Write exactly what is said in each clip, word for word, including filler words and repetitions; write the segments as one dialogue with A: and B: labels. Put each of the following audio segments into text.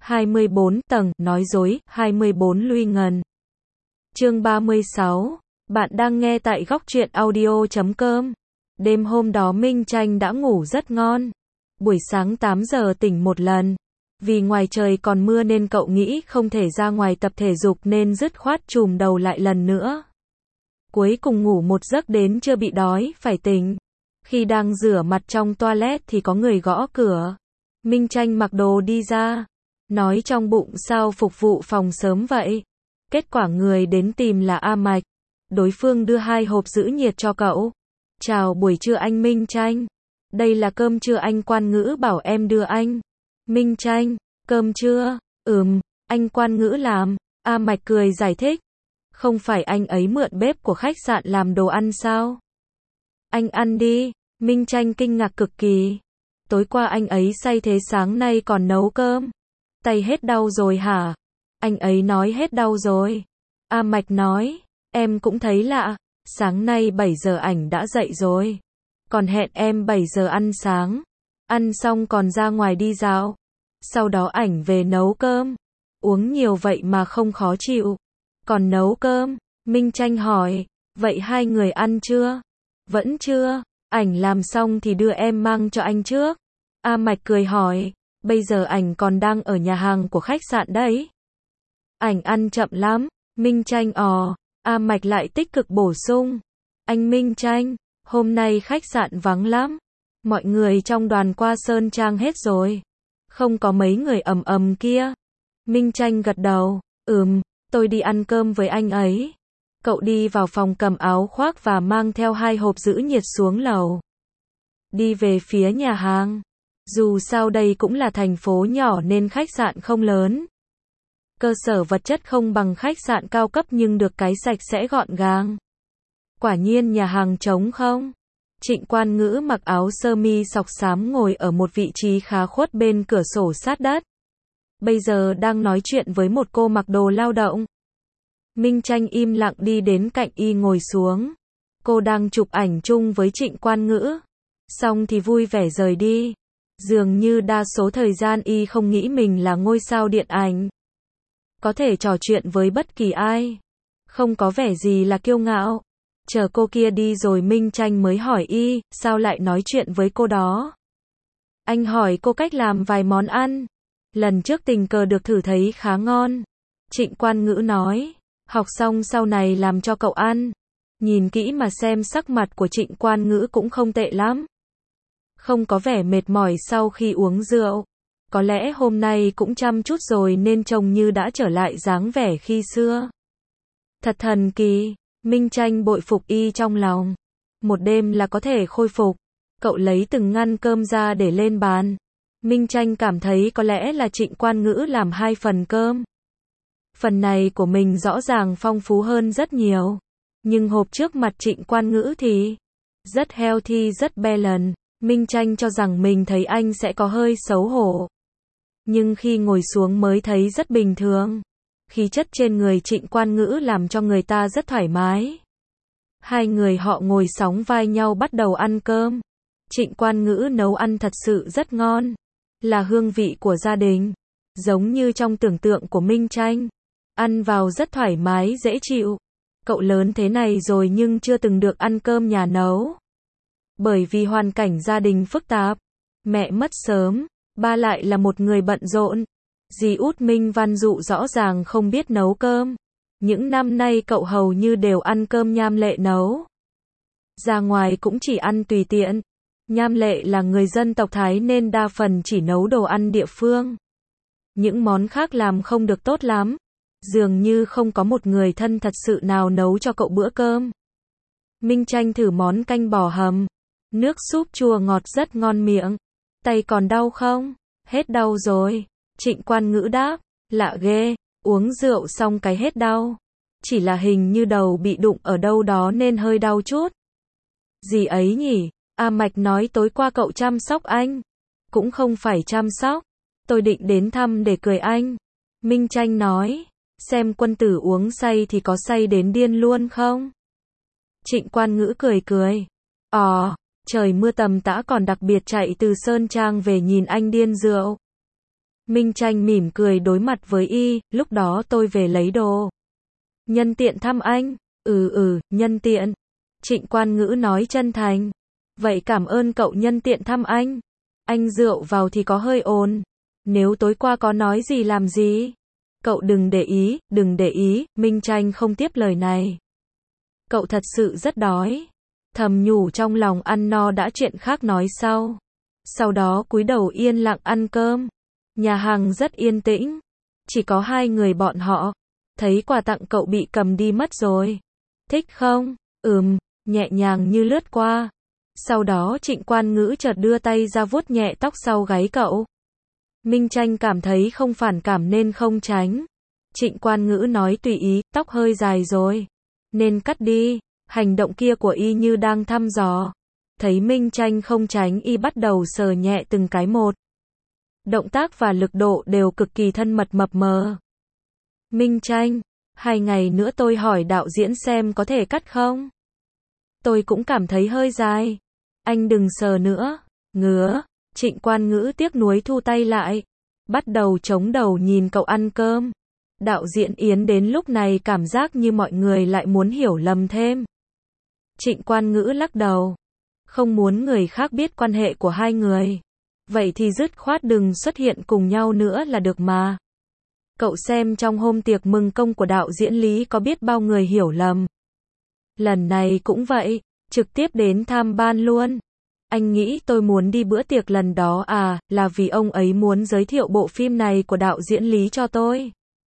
A: hai mươi bốn tầng, nói dối, hai mươi bốn Luy Ngần. Chương ba mươi sáu. Bạn đang nghe tại góc truyện audio chấm com. Đêm hôm đó Minh Tranh đã ngủ rất ngon. Buổi sáng tám giờ tỉnh một lần. Vì ngoài trời còn mưa nên cậu nghĩ không thể ra ngoài tập thể dục nên dứt khoát chùm đầu lại lần nữa. Cuối cùng ngủ một giấc đến chưa bị đói, phải tỉnh. Khi đang rửa mặt trong toilet thì có người gõ cửa. Minh Tranh mặc đồ đi ra. Nói trong bụng sao phục vụ phòng sớm vậy. Kết quả người đến tìm là A Mạch. Đối phương đưa hai hộp giữ nhiệt cho cậu. Chào buổi trưa anh Minh Tranh. Đây là cơm trưa anh Quan Ngữ bảo em đưa anh. Minh Tranh, cơm trưa, ừm, anh Quan Ngữ làm. A Mạch cười giải thích. Không phải anh ấy mượn bếp của khách sạn làm đồ ăn sao? Anh ăn đi. Minh Tranh kinh ngạc cực kỳ. Tối qua anh ấy say thế sáng nay còn nấu cơm. Tay hết đau rồi hả? Anh ấy nói hết đau rồi. A Mạch nói, em cũng thấy lạ. Sáng nay bảy giờ ảnh đã dậy rồi. Còn hẹn em bảy giờ ăn sáng. Ăn xong còn ra ngoài đi dạo. Sau đó ảnh về nấu cơm. Uống nhiều vậy mà không khó chịu. Còn nấu cơm? Minh Tranh hỏi. Vậy hai người ăn chưa? Vẫn chưa. Ảnh làm xong thì đưa em mang cho anh trước. A Mạch cười hỏi. Bây giờ ảnh còn đang ở nhà hàng của khách sạn đấy. Ảnh ăn chậm lắm. Minh Tranh ò. A Mạch lại tích cực bổ sung. Anh Minh Tranh, hôm nay khách sạn vắng lắm. Mọi người trong đoàn qua Sơn Trang hết rồi. Không có mấy người ầm ầm kia. Minh Tranh gật đầu. Ừm, tôi đi ăn cơm với anh ấy. Cậu đi vào phòng cầm áo khoác và mang theo hai hộp giữ nhiệt xuống lầu. Đi về phía nhà hàng. Dù sao đây cũng là thành phố nhỏ nên khách sạn không lớn. Cơ sở vật chất không bằng khách sạn cao cấp nhưng được cái sạch sẽ gọn gàng. Quả nhiên nhà hàng trống không. Trịnh Quan Ngữ mặc áo sơ mi sọc xám ngồi ở một vị trí khá khuất bên cửa sổ sát đất. Bây giờ đang nói chuyện với một cô mặc đồ lao động. Minh Tranh im lặng đi đến cạnh y ngồi xuống. Cô đang chụp ảnh chung với Trịnh Quan Ngữ. Xong thì vui vẻ rời đi. Dường như đa số thời gian y không nghĩ mình là ngôi sao điện ảnh. Có thể trò chuyện với bất kỳ ai. Không có vẻ gì là kiêu ngạo. Chờ cô kia đi rồi Minh Tranh mới hỏi y, sao lại nói chuyện với cô đó? Anh hỏi cô cách làm vài món ăn. Lần trước tình cờ được thử thấy khá ngon. Trịnh Quan Ngữ nói, học xong sau này làm cho cậu ăn. Nhìn kỹ mà xem sắc mặt của Trịnh Quan Ngữ cũng không tệ lắm. Không có vẻ mệt mỏi sau khi uống rượu. Có lẽ hôm nay cũng chăm chút rồi nên trông như đã trở lại dáng vẻ khi xưa. Thật thần kỳ. Minh Tranh bội phục y trong lòng. Một đêm là có thể khôi phục. Cậu lấy từng ngăn cơm ra để lên bàn. Minh Tranh cảm thấy có lẽ là Trịnh Quan Ngữ làm hai phần cơm. Phần này của mình rõ ràng phong phú hơn rất nhiều. Nhưng hộp trước mặt Trịnh Quan Ngữ thì rất healthy, rất balanced. Minh Tranh cho rằng mình thấy anh sẽ có hơi xấu hổ. Nhưng khi ngồi xuống mới thấy rất bình thường. Khí chất trên người Trịnh Quan Ngữ làm cho người ta rất thoải mái. Hai người họ ngồi sóng vai nhau bắt đầu ăn cơm. Trịnh Quan Ngữ nấu ăn thật sự rất ngon. Là hương vị của gia đình. Giống như trong tưởng tượng của Minh Tranh. Ăn vào rất thoải mái, dễ chịu. Cậu lớn thế này rồi nhưng chưa từng được ăn cơm nhà nấu. Bởi vì hoàn cảnh gia đình phức tạp. Mẹ mất sớm. Ba lại là một người bận rộn. Dì út Minh Văn Dụ rõ ràng không biết nấu cơm. Những năm nay cậu hầu như đều ăn cơm Nham Lệ nấu. Ra ngoài cũng chỉ ăn tùy tiện. Nham Lệ là người dân tộc Thái nên đa phần chỉ nấu đồ ăn địa phương. Những món khác làm không được tốt lắm. Dường như không có một người thân thật sự nào nấu cho cậu bữa cơm. Minh Tranh thử món canh bò hầm. Nước súp chua ngọt rất ngon miệng. Tay còn đau không? Hết đau rồi. Trịnh Quan Ngữ đáp, lạ ghê, uống rượu xong cái hết đau. Chỉ là hình như đầu bị đụng ở đâu đó nên hơi đau chút. Gì ấy nhỉ? A Mạch nói tối qua cậu chăm sóc anh. Cũng không phải chăm sóc. Tôi định đến thăm để cười anh. Minh Tranh nói, xem quân tử uống say thì có say đến điên luôn không? Trịnh Quan Ngữ cười cười. Ờ, trời mưa tầm tã còn đặc biệt chạy từ Sơn Trang về nhìn anh điên rượu. Minh Tranh mỉm cười đối mặt với y, lúc đó tôi về lấy đồ. Nhân tiện thăm anh. Ừ ừ, nhân tiện. Trịnh Quan Ngữ nói chân thành. Vậy cảm ơn cậu nhân tiện thăm anh. Anh rượu vào thì có hơi ồn. Nếu tối qua có nói gì làm gì? Cậu đừng để ý, đừng để ý, Minh Tranh không tiếp lời này. Cậu thật sự rất đói. Thầm nhủ trong lòng ăn no đã chuyện khác nói sau. Sau đó cúi đầu yên lặng ăn cơm. Nhà hàng rất yên tĩnh. Chỉ có hai người bọn họ. Thấy quà tặng cậu bị cầm đi mất rồi. Thích không? Ừm, nhẹ nhàng như lướt qua. Sau đó Trịnh Quan Ngữ chợt đưa tay ra vuốt nhẹ tóc sau gáy cậu. Minh Tranh cảm thấy không phản cảm nên không tránh. Trịnh Quan Ngữ nói tùy ý, tóc hơi dài rồi. Nên cắt đi. Hành động kia của y như đang thăm dò. Thấy Minh Tranh không tránh y bắt đầu sờ nhẹ từng cái một. Động tác và lực độ đều cực kỳ thân mật mập mờ. Minh Tranh, hai ngày nữa tôi hỏi đạo diễn xem có thể cắt không? Tôi cũng cảm thấy hơi dài. Anh đừng sờ nữa. Ngứa. Trịnh Quan Ngữ tiếc nuối thu tay lại. Bắt đầu chống đầu nhìn cậu ăn cơm. Đạo diễn Yến đến lúc này cảm giác như mọi người lại muốn hiểu lầm thêm. Trịnh Quan Ngữ lắc đầu. Không muốn người khác biết quan hệ của hai người. Vậy thì dứt khoát đừng xuất hiện cùng nhau nữa là được mà. Cậu xem trong hôm tiệc mừng công của đạo diễn Lý có biết bao người hiểu lầm. Lần này cũng vậy, trực tiếp đến tham ban luôn. Anh nghĩ tôi muốn đi bữa tiệc lần đó à, là vì ông ấy muốn giới thiệu bộ phim này của đạo diễn Lý cho tôi.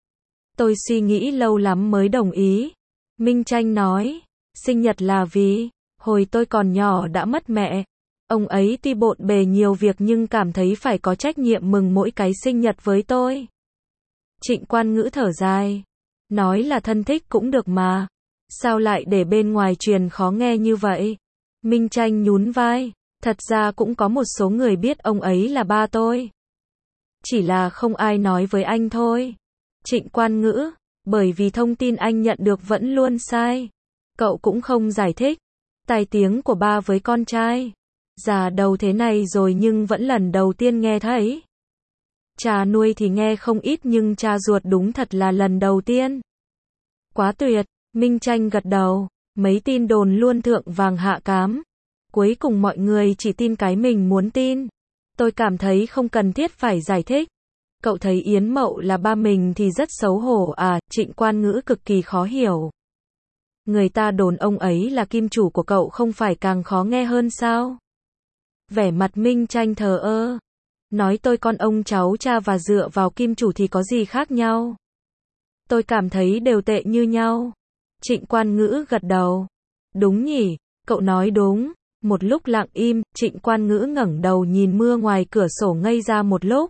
A: Tôi suy nghĩ lâu lắm mới đồng ý. Minh Tranh nói, sinh nhật là vì, hồi tôi còn nhỏ đã mất mẹ. Ông ấy tuy bộn bề nhiều việc nhưng cảm thấy phải có trách nhiệm mừng mỗi cái sinh nhật với tôi. Trịnh Quan Ngữ thở dài. Nói là thân thích cũng được mà. Sao lại để bên ngoài truyền khó nghe như vậy? Minh Tranh nhún vai. Thật ra cũng có một số người biết ông ấy là ba tôi. Chỉ là không ai nói với anh thôi. Trịnh Quan Ngữ. Bởi vì thông tin anh nhận được vẫn luôn sai. Cậu cũng không giải thích. Tai tiếng của ba với con trai. Già đầu thế này rồi nhưng vẫn lần đầu tiên nghe thấy. Cha nuôi thì nghe không ít nhưng cha ruột đúng thật là lần đầu tiên. Quá tuyệt, Minh Tranh gật đầu. Mấy tin đồn luôn thượng vàng hạ cám. Cuối cùng mọi người chỉ tin cái mình muốn tin. Tôi cảm thấy không cần thiết phải giải thích. Cậu thấy Yến Mậu là ba mình thì rất xấu hổ à, Trịnh Quan Ngữ cực kỳ khó hiểu. Người ta đồn ông ấy là kim chủ của cậu không phải càng khó nghe hơn sao? Vẻ mặt Minh Tranh thờ ơ. Nói tôi con ông cháu cha và dựa vào kim chủ thì có gì khác nhau? Tôi cảm thấy đều tệ như nhau. Trịnh Quan Ngữ gật đầu. Đúng nhỉ, cậu nói đúng. Một lúc lặng im, Trịnh Quan Ngữ ngẩng đầu nhìn mưa ngoài cửa sổ ngây ra một lúc.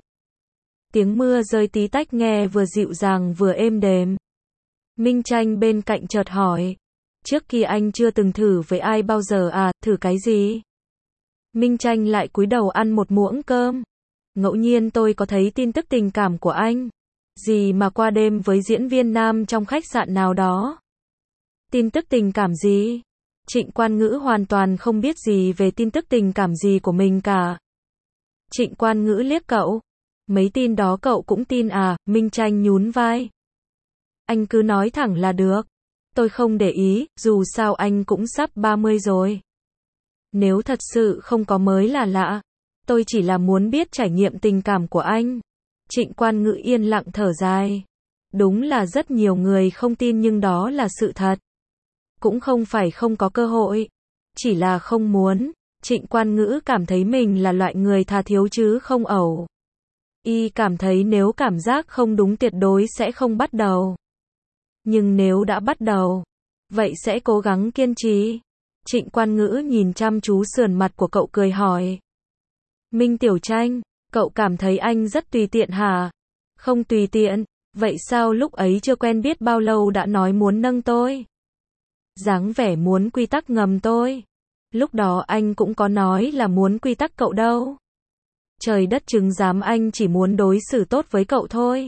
A: Tiếng mưa rơi tí tách nghe vừa dịu dàng vừa êm đềm. Minh Tranh bên cạnh chợt hỏi. Trước kia anh chưa từng thử với ai bao giờ à, thử cái gì? Minh Tranh lại cúi đầu ăn một muỗng cơm. Ngẫu nhiên tôi có thấy tin tức tình cảm của anh. Gì mà qua đêm với diễn viên nam trong khách sạn nào đó. Tin tức tình cảm gì? Trịnh Quan Ngữ hoàn toàn không biết gì về tin tức tình cảm gì của mình cả. Trịnh Quan Ngữ liếc cậu. Mấy tin đó cậu cũng tin à? Minh Tranh nhún vai. Anh cứ nói thẳng là được. Tôi không để ý, dù sao anh cũng sắp ba mươi rồi. Nếu thật sự không có mới là lạ. Tôi chỉ là muốn biết trải nghiệm tình cảm của anh. Trịnh Quan Ngữ yên lặng thở dài. Đúng là rất nhiều người không tin nhưng đó là sự thật. Cũng không phải không có cơ hội. Chỉ là không muốn. Trịnh Quan Ngữ cảm thấy mình là loại người tha thiếu chứ không ẩu. Y cảm thấy nếu cảm giác không đúng tuyệt đối sẽ không bắt đầu. Nhưng nếu đã bắt đầu, vậy sẽ cố gắng kiên trì. Trịnh Quan Ngữ nhìn chăm chú sườn mặt của cậu cười hỏi. Minh Tiểu Tranh, cậu cảm thấy anh rất tùy tiện hả? Không tùy tiện, vậy sao lúc ấy chưa quen biết bao lâu đã nói muốn nâng tôi? Dáng vẻ muốn quy tắc ngầm tôi. Lúc đó anh cũng có nói là muốn quy tắc cậu đâu. Trời đất chứng giám anh chỉ muốn đối xử tốt với cậu thôi.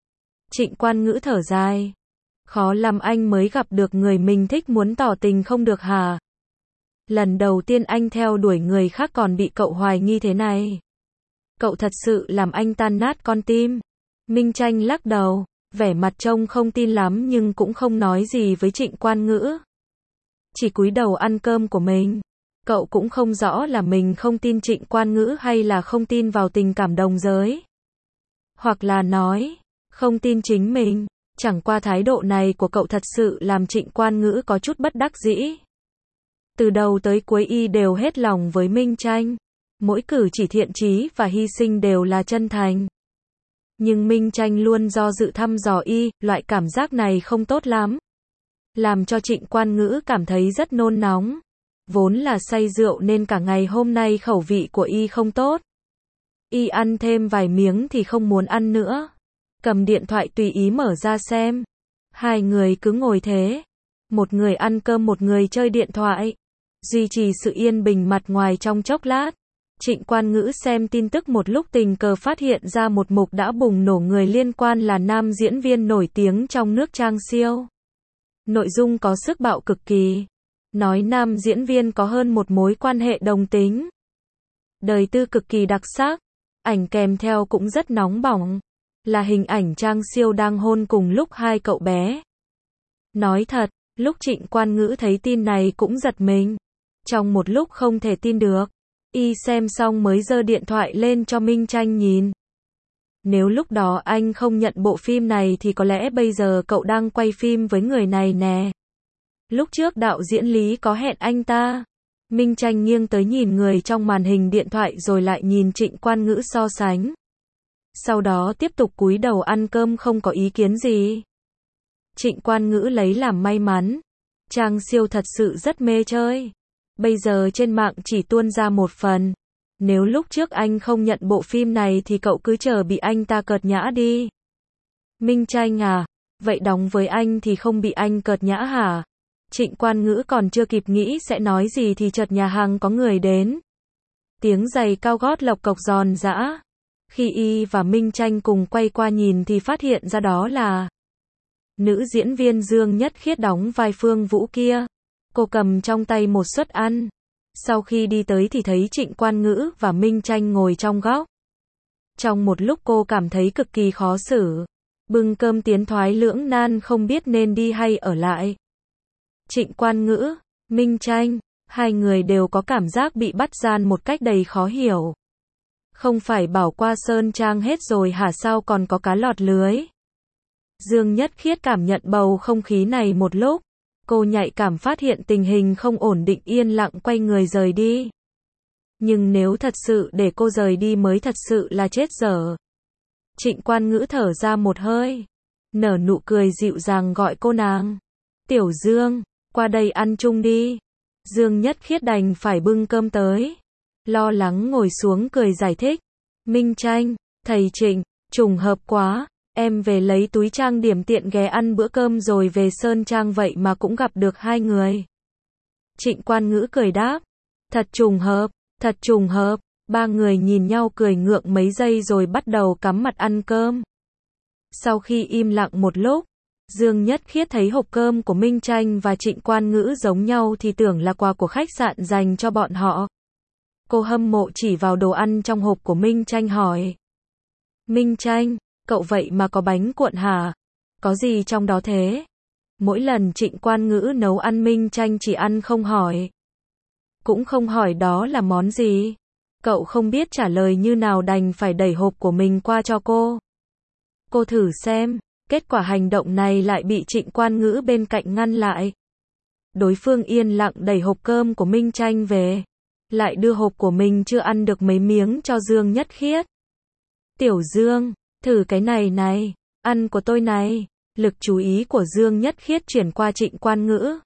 A: Trịnh Quan Ngữ thở dài. Khó lắm anh mới gặp được người mình thích muốn tỏ tình không được hả? Lần đầu tiên anh theo đuổi người khác còn bị cậu hoài nghi thế này. Cậu thật sự làm anh tan nát con tim. Minh Tranh lắc đầu, vẻ mặt trông không tin lắm nhưng cũng không nói gì với Trịnh Quan Ngữ. Chỉ cúi đầu ăn cơm của mình. Cậu cũng không rõ là mình không tin Trịnh Quan Ngữ hay là không tin vào tình cảm đồng giới. Hoặc là nói, không tin chính mình. Chẳng qua thái độ này của cậu thật sự làm Trịnh Quan Ngữ có chút bất đắc dĩ. Từ đầu tới cuối y đều hết lòng với Minh Tranh. Mỗi cử chỉ thiện chí và hy sinh đều là chân thành. Nhưng Minh Tranh luôn do dự thăm dò y, loại cảm giác này không tốt lắm. Làm cho Trịnh Quan Ngữ cảm thấy rất nôn nóng. Vốn là say rượu nên cả ngày hôm nay khẩu vị của y không tốt. Y ăn thêm vài miếng thì không muốn ăn nữa. Cầm điện thoại tùy ý mở ra xem. Hai người cứ ngồi thế. Một người ăn cơm một người chơi điện thoại. Duy trì sự yên bình mặt ngoài trong chốc lát. Trịnh Quan Ngữ xem tin tức một lúc tình cờ phát hiện ra một mục đã bùng nổ người liên quan là nam diễn viên nổi tiếng trong nước Trang Siêu. Nội dung có sức bạo cực kỳ. Nói nam diễn viên có hơn một mối quan hệ đồng tính. Đời tư cực kỳ đặc sắc. Ảnh kèm theo cũng rất nóng bỏng. Là hình ảnh Trang Siêu đang hôn cùng lúc hai cậu bé. Nói thật, lúc Trịnh Quan Ngữ thấy tin này cũng giật mình. Trong một lúc không thể tin được. Y xem xong mới giơ điện thoại lên cho Minh Tranh nhìn. Nếu lúc đó anh không nhận bộ phim này thì có lẽ bây giờ cậu đang quay phim với người này nè. Lúc trước đạo diễn Lý có hẹn anh ta. Minh Tranh nghiêng tới nhìn người trong màn hình điện thoại rồi lại nhìn Trịnh Quan Ngữ so sánh. Sau đó tiếp tục cúi đầu ăn cơm không có ý kiến gì. Trịnh Quan Ngữ lấy làm may mắn. Trang Siêu thật sự rất mê chơi. Bây giờ trên mạng chỉ tuôn ra một phần. Nếu lúc trước anh không nhận bộ phim này thì cậu cứ chờ bị anh ta cợt nhã đi. Minh Tranh à, vậy đóng với anh thì không bị anh cợt nhã hả? Trịnh Quan Ngữ còn chưa kịp nghĩ sẽ nói gì thì chợt nhà hàng có người đến. Tiếng giày cao gót lộc cộc giòn giã. Khi y và Minh Tranh cùng quay qua nhìn thì phát hiện ra đó là nữ diễn viên Dương Nhất Khiết đóng vai Phương Vũ kia. Cô cầm trong tay một suất ăn. Sau khi đi tới thì thấy Trịnh Quan Ngữ và Minh Tranh ngồi trong góc. Trong một lúc cô cảm thấy cực kỳ khó xử. Bưng cơm tiến thoái lưỡng nan không biết nên đi hay ở lại. Trịnh Quan Ngữ, Minh Tranh, hai người đều có cảm giác bị bắt gian một cách đầy khó hiểu. Không phải bảo qua Sơn Trang hết rồi hả, sao còn có cá lọt lưới? Dương Nhất Khiết cảm nhận bầu không khí này một lúc. Cô nhạy cảm phát hiện tình hình không ổn định, yên lặng quay người rời đi. Nhưng nếu thật sự để cô rời đi mới thật sự là chết dở. Trịnh Quan Ngữ thở ra một hơi. Nở nụ cười dịu dàng gọi cô nàng. Tiểu Dương, qua đây ăn chung đi. Dương Nhất Khiết đành phải bưng cơm tới. Lo lắng ngồi xuống cười giải thích. Minh Tranh, thầy Trịnh, trùng hợp quá. Em về lấy túi trang điểm tiện ghé ăn bữa cơm rồi về Sơn Trang vậy mà cũng gặp được hai người. Trịnh Quan Ngữ cười đáp. Thật trùng hợp, thật trùng hợp. Ba người nhìn nhau cười ngượng mấy giây rồi bắt đầu cắm mặt ăn cơm. Sau khi im lặng một lúc, Dương Nhất Khiết thấy hộp cơm của Minh Tranh và Trịnh Quan Ngữ giống nhau thì tưởng là quà của khách sạn dành cho bọn họ. Cô hâm mộ chỉ vào đồ ăn trong hộp của Minh Tranh hỏi. Minh Tranh, cậu vậy mà có bánh cuộn hả? Có gì trong đó thế? Mỗi lần Trịnh Quan Ngữ nấu ăn Minh Tranh chỉ ăn không hỏi. Cũng không hỏi đó là món gì. Cậu không biết trả lời như nào đành phải đẩy hộp của mình qua cho cô. Cô thử xem, kết quả hành động này lại bị Trịnh Quan Ngữ bên cạnh ngăn lại. Đối phương yên lặng đẩy hộp cơm của Minh Tranh về. Lại đưa hộp của mình chưa ăn được mấy miếng cho Dương Nhất Khiết. Tiểu Dương, thử cái này này, ăn của tôi này. Lực chú ý của Dương Nhất Khiết chuyển qua Trịnh Quan Ngữ.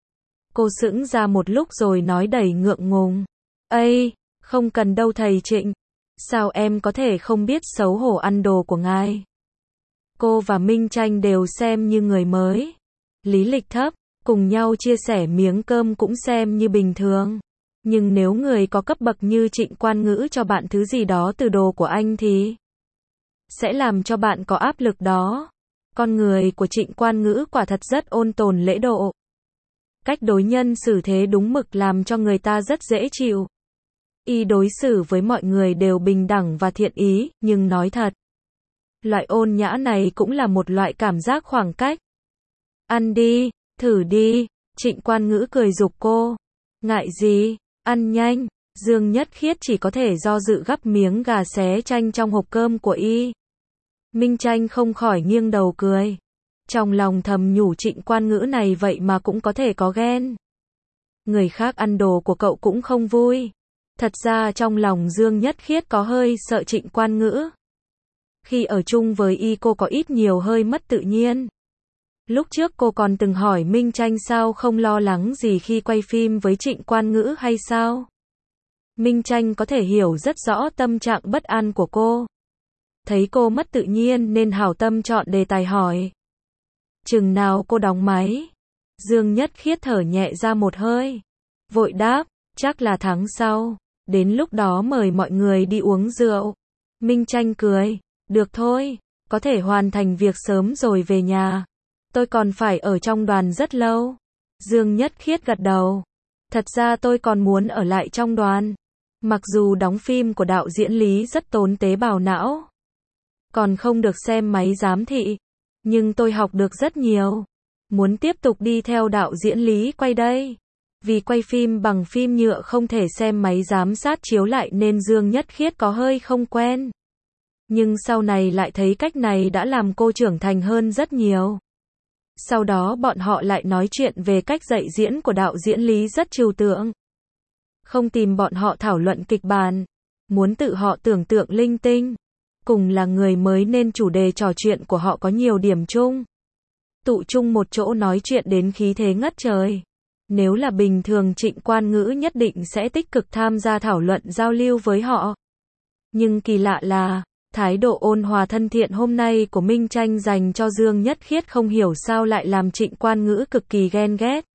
A: Cô sững ra một lúc rồi nói đầy ngượng ngùng. Ây, không cần đâu thầy Trịnh. Sao em có thể không biết xấu hổ ăn đồ của ngài? Cô và Minh Tranh đều xem như người mới. Lý lịch thấp, cùng nhau chia sẻ miếng cơm cũng xem như bình thường. Nhưng nếu người có cấp bậc như Trịnh Quan Ngữ cho bạn thứ gì đó từ đồ của anh thì sẽ làm cho bạn có áp lực đó. Con người của Trịnh Quan Ngữ quả thật rất ôn tồn lễ độ. Cách đối nhân xử thế đúng mực làm cho người ta rất dễ chịu. Y đối xử với mọi người đều bình đẳng và thiện ý, nhưng nói thật, loại ôn nhã này cũng là một loại cảm giác khoảng cách. Ăn đi, thử đi, Trịnh Quan Ngữ cười giục cô. Ngại gì, ăn nhanh. Dương Nhất Khiết chỉ có thể do dự gắp miếng gà xé chanh trong hộp cơm của y. Minh Tranh không khỏi nghiêng đầu cười. Trong lòng thầm nhủ Trịnh Quan Ngữ này vậy mà cũng có thể có ghen. Người khác ăn đồ của cậu cũng không vui. Thật ra trong lòng Dương Nhất Khiết có hơi sợ Trịnh Quan Ngữ. Khi ở chung với y cô có ít nhiều hơi mất tự nhiên. Lúc trước cô còn từng hỏi Minh Tranh sao không lo lắng gì khi quay phim với Trịnh Quan Ngữ hay sao? Minh Tranh có thể hiểu rất rõ tâm trạng bất an của cô. Thấy cô mất tự nhiên nên hảo tâm chọn đề tài hỏi. Chừng nào cô đóng máy? Dương Nhất Khiết thở nhẹ ra một hơi. Vội đáp, chắc là tháng sau. Đến lúc đó mời mọi người đi uống rượu. Minh Tranh cười, được thôi, có thể hoàn thành việc sớm rồi về nhà. Tôi còn phải ở trong đoàn rất lâu. Dương Nhất Khiết gật đầu. Thật ra tôi còn muốn ở lại trong đoàn. Mặc dù đóng phim của đạo diễn Lý rất tốn tế bào não. Còn không được xem máy giám thị. Nhưng tôi học được rất nhiều. Muốn tiếp tục đi theo đạo diễn Lý quay đây. Vì quay phim bằng phim nhựa không thể xem máy giám sát chiếu lại nên Dương Nhất Khiết có hơi không quen. Nhưng sau này lại thấy cách này đã làm cô trưởng thành hơn rất nhiều. Sau đó bọn họ lại nói chuyện về cách dạy diễn của đạo diễn Lý rất trừu tượng. Không tìm bọn họ thảo luận kịch bản. Muốn tự họ tưởng tượng linh tinh. Cùng là người mới nên chủ đề trò chuyện của họ có nhiều điểm chung. Tụ chung một chỗ nói chuyện đến khí thế ngất trời. Nếu là bình thường Trịnh Quan Ngữ nhất định sẽ tích cực tham gia thảo luận giao lưu với họ. Nhưng kỳ lạ là, thái độ ôn hòa thân thiện hôm nay của Minh Tranh dành cho Dương Nhất Khiết không hiểu sao lại làm Trịnh Quan Ngữ cực kỳ ghen ghét.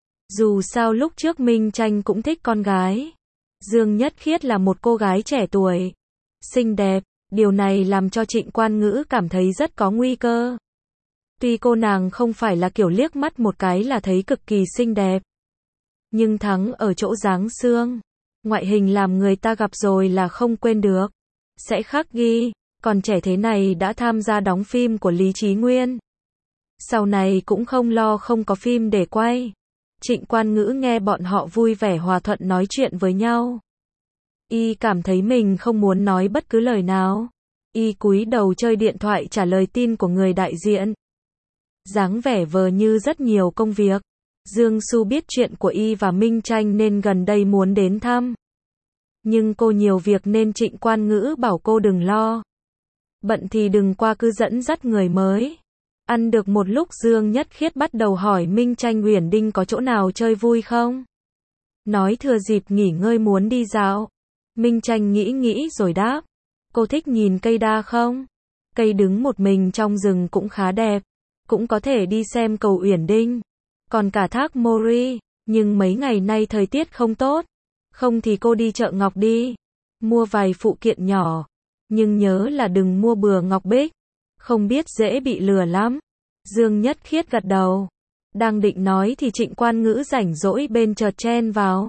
A: Dù sao lúc trước Minh Tranh cũng thích con gái. Dương Nhất Khiết là một cô gái trẻ tuổi, xinh đẹp, điều này làm cho Trịnh Quan Ngữ cảm thấy rất có nguy cơ. Tuy cô nàng không phải là kiểu liếc mắt một cái là thấy cực kỳ xinh đẹp. Nhưng thắng ở chỗ dáng xương. Ngoại hình làm người ta gặp rồi là không quên được. Sẽ khắc ghi, còn trẻ thế này đã tham gia đóng phim của Lý Chí Nguyên. Sau này cũng không lo không có phim để quay. Trịnh Quan Ngữ nghe bọn họ vui vẻ hòa thuận nói chuyện với nhau. Y cảm thấy mình không muốn nói bất cứ lời nào. Y cúi đầu chơi điện thoại trả lời tin của người đại diện. Dáng vẻ vờ như rất nhiều công việc. Dương Su biết chuyện của Y và Minh Tranh nên gần đây muốn đến thăm. Nhưng cô nhiều việc nên Trịnh Quan Ngữ bảo cô đừng lo. Bận thì đừng qua cứ dẫn dắt người mới. Ăn được một lúc Dương Nhất Khiết bắt đầu hỏi Minh Tranh Uyển Đinh có chỗ nào chơi vui không? Nói thừa dịp nghỉ ngơi muốn đi dạo. Minh Tranh nghĩ nghĩ rồi đáp. Cô thích nhìn cây đa không? Cây đứng một mình trong rừng cũng khá đẹp. Cũng có thể đi xem cầu Uyển Đinh. Còn cả thác Mori. Nhưng mấy ngày nay thời tiết không tốt. Không thì cô đi chợ ngọc đi. Mua vài phụ kiện nhỏ. Nhưng nhớ là đừng mua bừa ngọc bích. Không biết dễ bị lừa lắm. Dương Nhất Khiết gật đầu. Đang định nói thì Trịnh Quan Ngữ rảnh rỗi bên chợt chen vào.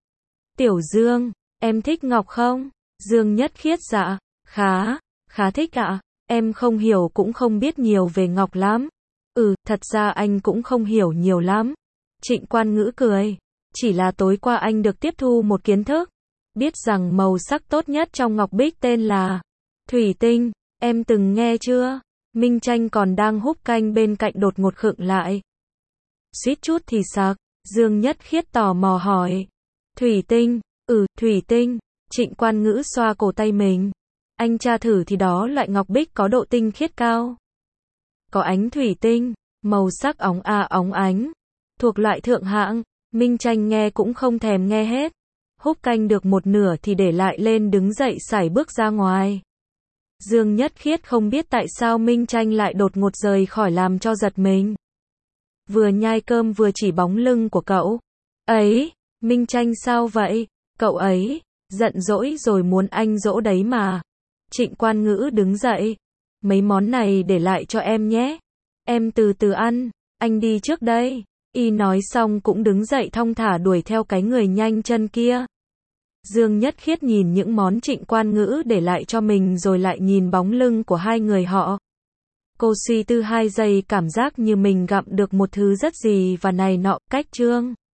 A: Tiểu Dương, em thích ngọc không? Dương Nhất Khiết dạ, khá, khá thích ạ. Em không hiểu cũng không biết nhiều về ngọc lắm. Ừ, thật ra anh cũng không hiểu nhiều lắm. Trịnh Quan Ngữ cười. Chỉ là tối qua anh được tiếp thu một kiến thức. Biết rằng màu sắc tốt nhất trong ngọc bích tên là thủy tinh. Em từng nghe chưa? Minh Tranh còn đang húp canh bên cạnh đột ngột khựng lại. Suýt chút thì sặc. Dương Nhất Khiết tò mò hỏi. Thủy tinh, ừ, thủy tinh. Trịnh Quan Ngữ xoa cổ tay mình. Anh tra thử thì đó loại ngọc bích có độ tinh khiết cao. Có ánh thủy tinh, màu sắc óng a óng ánh. Thuộc loại thượng hạng. Minh Tranh nghe cũng không thèm nghe hết. Húp canh được một nửa thì để lại lên đứng dậy sải bước ra ngoài. Dương Nhất Khiết không biết tại sao Minh Tranh lại đột ngột rời khỏi làm cho giật mình. Vừa nhai cơm vừa chỉ bóng lưng của cậu. Ấy, Minh Tranh sao vậy? Cậu ấy, giận dỗi rồi muốn anh dỗ đấy mà. Trịnh Quan Ngữ đứng dậy. Mấy món này để lại cho em nhé. Em từ từ ăn, anh đi trước đây. Y nói xong cũng đứng dậy thong thả đuổi theo cái người nhanh chân kia. Dương Nhất Khiết nhìn những món Trịnh Quan Ngữ để lại cho mình rồi lại nhìn bóng lưng của hai người họ. Cô suy tư hai giây, cảm giác như mình gặm được một thứ rất gì và này nọ, cách Trương